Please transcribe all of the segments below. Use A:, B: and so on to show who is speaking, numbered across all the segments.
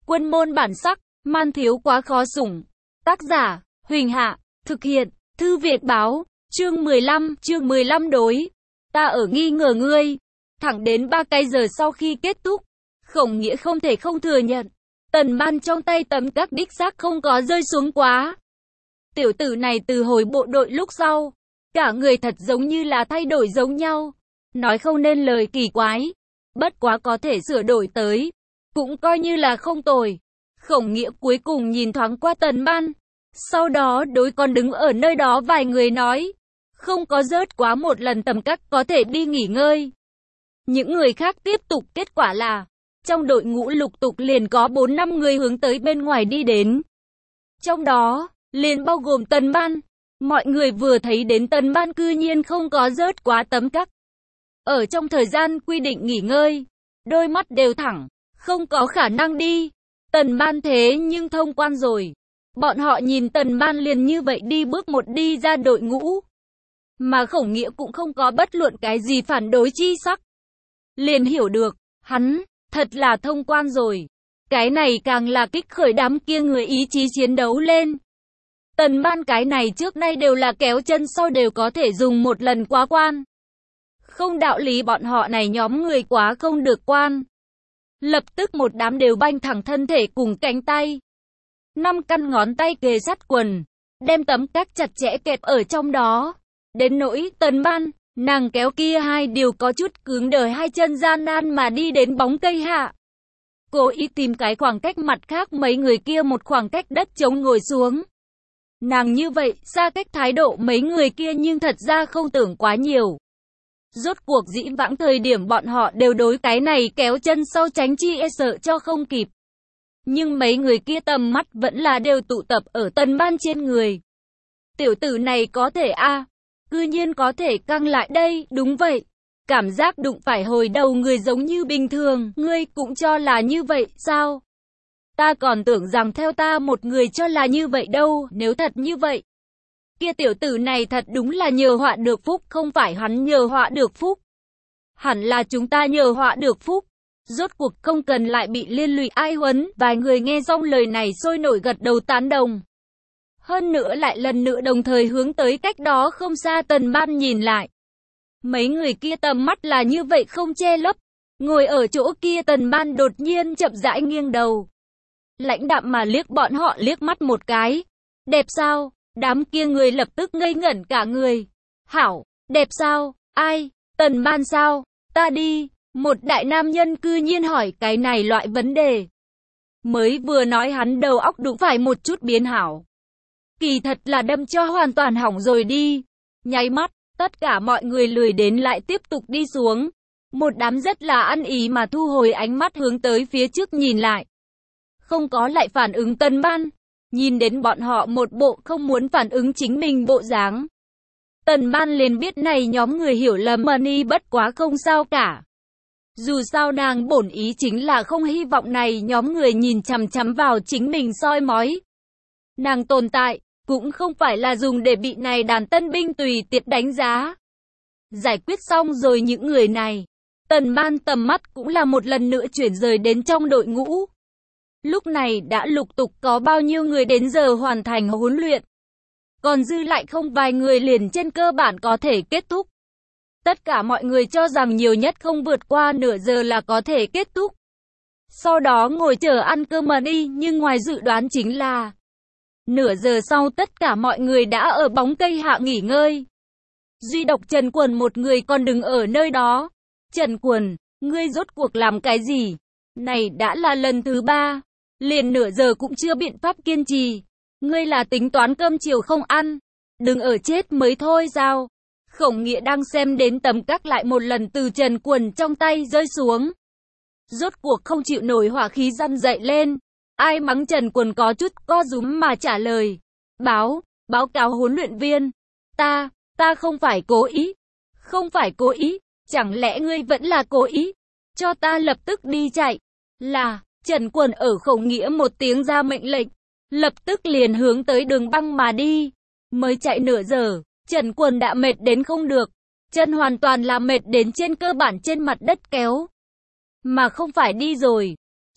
A: Quân môn bản sắc, man thiếu quá khó sủng. Tác giả, Huỳnh Hạ, thực hiện, Thư Viện Báo, chương 15 đối. Ta ở nghi ngờ ngươi. Thẳng đến 3 canh giờ sau khi kết thúc, Khổng Nghĩa không thể không thừa nhận. Tần Ban trong tay tấm các đích xác không có rơi xuống quá. Tiểu tử này từ hồi bộ đội lúc sau, cả người thật giống như là thay đổi giống nhau. Nói không nên lời kỳ quái. Bất quá có thể sửa đổi tới. Cũng coi như là không tồi. Khổng Nghĩa cuối cùng nhìn thoáng qua Tần Ban. Sau đó đối con đứng ở nơi đó vài người nói. Không có rớt quá một lần tầm các có thể đi nghỉ ngơi. Những người khác tiếp tục, kết quả là trong đội ngũ lục tục liền có 4-5 người hướng tới bên ngoài đi đến. Trong đó, liền bao gồm Tần Ban. Mọi người vừa thấy đến Tần Ban cư nhiên không có rớt quá tấm các. Ở trong thời gian quy định nghỉ ngơi, đôi mắt đều thẳng, không có khả năng đi. Tần Ban thế nhưng thông quan rồi. Bọn họ nhìn Tần Ban liền như vậy đi bước một đi ra đội ngũ. Mà Khổng Nghĩa cũng không có bất luận cái gì phản đối chi sắc. Liền hiểu được, hắn, thật là thông quan rồi. Cái này càng là kích khởi đám kia người ý chí chiến đấu lên. Tần Ban cái này trước nay đều là kéo chân sau đều có thể dùng một lần quá quan. Không đạo lý bọn họ này nhóm người quá không được quan. Lập tức một đám đều banh thẳng thân thể cùng cánh tay. 5 căn ngón tay kề sát quần, đem tấm các chặt chẽ kẹp ở trong đó. Đến nỗi Tần Ban, nàng kéo kia hai điều có chút cứng đờ hai chân gian nan mà đi đến bóng cây hạ. Cố ý tìm cái khoảng cách mặt khác mấy người kia một khoảng cách đất trống ngồi xuống. Nàng như vậy, xa cách thái độ mấy người kia nhưng thật ra không tưởng quá nhiều. Rốt cuộc dĩ vãng thời điểm bọn họ đều đối cái này kéo chân sau tránh chi e sợ cho không kịp. Nhưng mấy người kia tầm mắt vẫn là đều tụ tập ở Tần Ban trên người. Tiểu tử này có thể cư nhiên có thể căng lại đây, đúng vậy. Cảm giác đụng phải hồi đầu người giống như bình thường, ngươi cũng cho là như vậy, sao? Ta còn tưởng rằng theo ta một người cho là như vậy đâu, nếu thật như vậy. Kia tiểu tử này thật đúng là nhờ họa được phúc, không phải hắn nhờ họa được phúc. Hẳn là chúng ta nhờ họa được phúc. Rốt cuộc không cần lại bị liên lụy ai huấn, vài người nghe xong lời này sôi nổi gật đầu tán đồng. Hơn nữa lại lần nữa đồng thời hướng tới cách đó không xa Tần Ban nhìn lại. Mấy người kia tầm mắt là như vậy không che lấp. Ngồi ở chỗ kia Tần Ban đột nhiên chậm rãi nghiêng đầu. Lãnh đạm mà liếc bọn họ liếc mắt một cái. Đẹp sao? Đám kia người lập tức ngây ngẩn cả người. Hảo, đẹp sao? Ai? Tần Ban sao? Ta đi. Một đại nam nhân cư nhiên hỏi cái này loại vấn đề. Mới vừa nói hắn đầu óc đụng phải một chút biến hảo. Kỳ thật là đâm cho hoàn toàn hỏng rồi đi. Nháy mắt, tất cả mọi người lười đến lại tiếp tục đi xuống. Một đám rất là ăn ý mà thu hồi ánh mắt hướng tới phía trước nhìn lại. Không có lại phản ứng Tần Ban. Nhìn đến bọn họ một bộ không muốn phản ứng chính mình bộ dáng. Tần Ban liền biết này nhóm người hiểu lầm Money bất quá không sao cả. Dù sao nàng bổn ý chính là không hy vọng này nhóm người nhìn chằm chằm vào chính mình soi mói. Nàng tồn tại, cũng không phải là dùng để bị này đàn tân binh tùy tiện đánh giá. Giải quyết xong rồi những người này, Tần Ban tầm mắt cũng là một lần nữa chuyển rời đến trong đội ngũ. Lúc này đã lục tục có bao nhiêu người đến giờ hoàn thành huấn luyện. Còn dư lại không vài người liền trên cơ bản có thể kết thúc. Tất cả mọi người cho rằng nhiều nhất không vượt qua nửa giờ là có thể kết thúc. Sau đó ngồi chờ ăn cơm mà đi, nhưng ngoài dự đoán chính là nửa giờ sau tất cả mọi người đã ở bóng cây hạ nghỉ ngơi. Duy độc Trần Quần một người còn đứng ở nơi đó. Trần Quần, ngươi rốt cuộc làm cái gì? Này đã là lần thứ 3. Liền nửa giờ cũng chưa biện pháp kiên trì. Ngươi là tính toán cơm chiều không ăn. Đừng ở chết mới thôi sao? Khổng Nghĩa đang xem đến tấm các lại một lần từ Trần Quần trong tay rơi xuống. Rốt cuộc không chịu nổi hỏa khí răn dậy lên. Ai mắng Trần Quần có chút co rúm mà trả lời. Báo cáo huấn luyện viên. Ta không phải cố ý. Không phải cố ý. Chẳng lẽ ngươi vẫn là cố ý? Cho ta lập tức đi chạy. Là, Trần Quần ở Khổng Nghĩa một tiếng ra mệnh lệnh. Lập tức liền hướng tới đường băng mà đi. Mới chạy nửa giờ, Trần Quần đã mệt đến không được. Chân hoàn toàn là mệt đến trên cơ bản trên mặt đất kéo. Mà không phải đi rồi.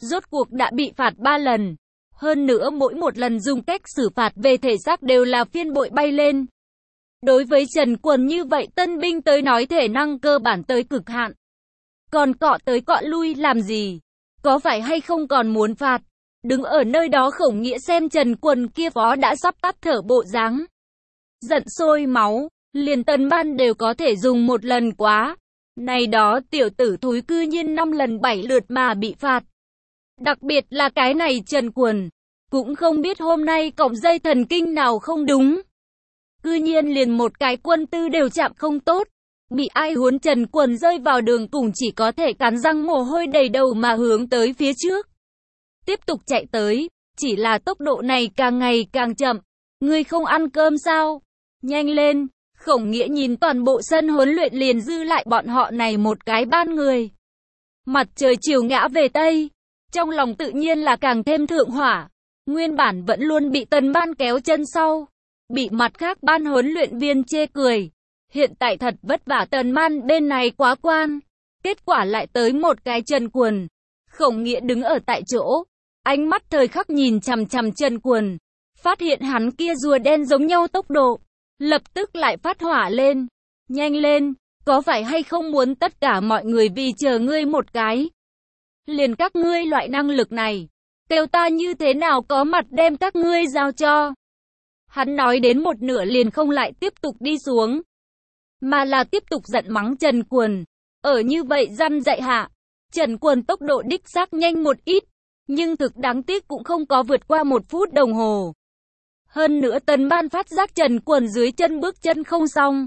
A: Rốt cuộc đã bị phạt 3 lần. Hơn nữa mỗi một lần dùng cách xử phạt về thể xác đều là phiên bội bay lên. Đối với Trần Quần như vậy tân binh tới nói thể năng cơ bản tới cực hạn. Còn cọ tới cọ lui làm gì? Có phải hay không còn muốn phạt? Đứng ở nơi đó Khổng Nghĩa xem Trần Quần kia phó đã sắp tắt thở bộ dáng. Giận sôi máu, liền Tần Ban đều có thể dùng một lần quá. Này đó tiểu tử thúi cư nhiên 5 lần 7 lượt mà bị phạt. Đặc biệt là cái này Trần Quần, cũng không biết hôm nay cọng dây thần kinh nào không đúng. Cư nhiên liền một cái quân tư đều chạm không tốt. Bị ai huấn Trần Quần rơi vào đường cùng chỉ có thể cắn răng mồ hôi đầy đầu mà hướng tới phía trước. Tiếp tục chạy tới, chỉ là tốc độ này càng ngày càng chậm. Ngươi không ăn cơm sao? Nhanh lên! Khổng Nghĩa nhìn toàn bộ sân huấn luyện liền dư lại bọn họ này một cái ban người. Mặt trời chiều ngã về Tây. Trong lòng tự nhiên là càng thêm thượng hỏa. Nguyên bản vẫn luôn bị Tần Ban kéo chân sau. Bị mặt khác ban huấn luyện viên chê cười. Hiện tại thật vất vả Tần Ban bên này quá quan. Kết quả lại tới một cái Trần Quần. Khổng Nghĩa đứng ở tại chỗ. Ánh mắt thời khắc nhìn chằm chằm Trần Quần. Phát hiện hắn kia rùa đen giống nhau tốc độ. Lập tức lại phát hỏa lên. Nhanh lên, có phải hay không muốn tất cả mọi người vì chờ ngươi một cái? Liền các ngươi loại năng lực này. Kêu ta như thế nào có mặt đem các ngươi giao cho? Hắn nói đến một nửa liền không lại tiếp tục đi xuống. Mà là tiếp tục giận mắng Trần Quần. Ở như vậy răn dạy hạ. Trần Quần tốc độ đích xác nhanh một ít. Nhưng thực đáng tiếc cũng không có vượt qua 1 phút đồng hồ. Hơn nữa Tần Ban phát giác Trần Quần dưới chân bước chân không xong.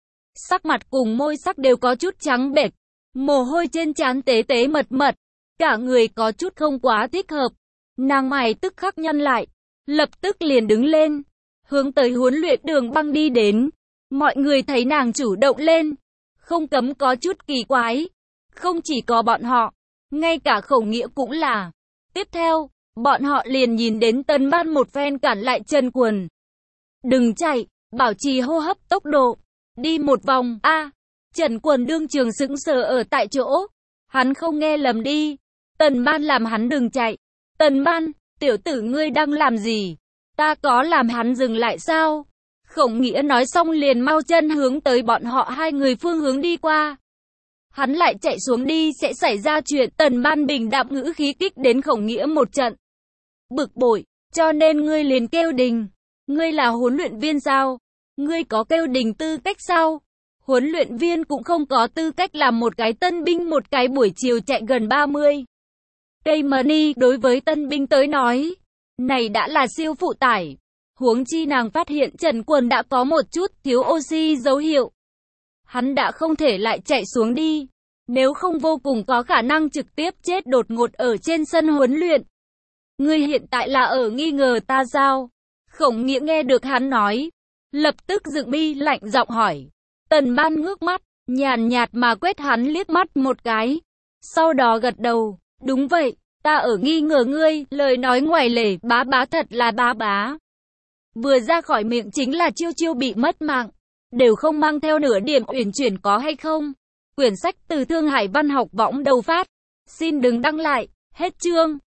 A: Sắc mặt cùng môi sắc đều có chút trắng bệch. Mồ hôi trên trán tế tế mật mật. Cả người có chút không quá thích hợp. Nàng mày tức khắc nhăn lại. Lập tức liền đứng lên. Hướng tới huấn luyện đường băng đi đến. Mọi người thấy nàng chủ động lên. Không cấm có chút kỳ quái. Không chỉ có bọn họ. Ngay cả Khổng Nghĩa cũng là. Tiếp theo, bọn họ liền nhìn đến Tần Ban một phen cản lại Trần Quần. Đừng chạy, bảo trì hô hấp tốc độ. Đi một vòng, Trần Quần đương trường sững sờ ở tại chỗ. Hắn không nghe lầm đi. Tần Ban làm hắn đừng chạy. Tần Ban, tiểu tử ngươi đang làm gì? Ta có làm hắn dừng lại sao? Khổng Nghĩa nói xong liền mau chân hướng tới bọn họ hai người phương hướng đi qua. Hắn lại chạy xuống đi sẽ xảy ra chuyện. Tần Ban bình đạm ngữ khí kích đến Khổng Nghĩa một trận. Bực bội, cho nên ngươi liền kêu đình. Ngươi là huấn luyện viên sao? Ngươi có kêu đình tư cách sao? Huấn luyện viên cũng không có tư cách làm một cái tân binh một cái buổi chiều chạy gần 30 cây money đối với tân binh tới nói. Này đã là siêu phụ tải. Huống chi nàng phát hiện Trần Quần đã có một chút thiếu oxy dấu hiệu. Hắn đã không thể lại chạy xuống đi. Nếu không vô cùng có khả năng trực tiếp chết đột ngột ở trên sân huấn luyện. Ngươi hiện tại là ở nghi ngờ ta sao? Khổng Nghĩa nghe được hắn nói. Lập tức dựng mi lạnh giọng hỏi. Tần Ban ngước mắt, nhàn nhạt mà quét hắn liếc mắt một cái. Sau đó gật đầu. Đúng vậy, ta ở nghi ngờ ngươi. Lời nói ngoài lề bá bá thật là bá bá. Vừa ra khỏi miệng chính là chiêu chiêu bị mất mạng. Đều không mang theo nửa điểm uyển chuyển có hay không? Quyển sách từ Thương Hải Văn học võng đầu phát. Xin đừng đăng lại. Hết chương.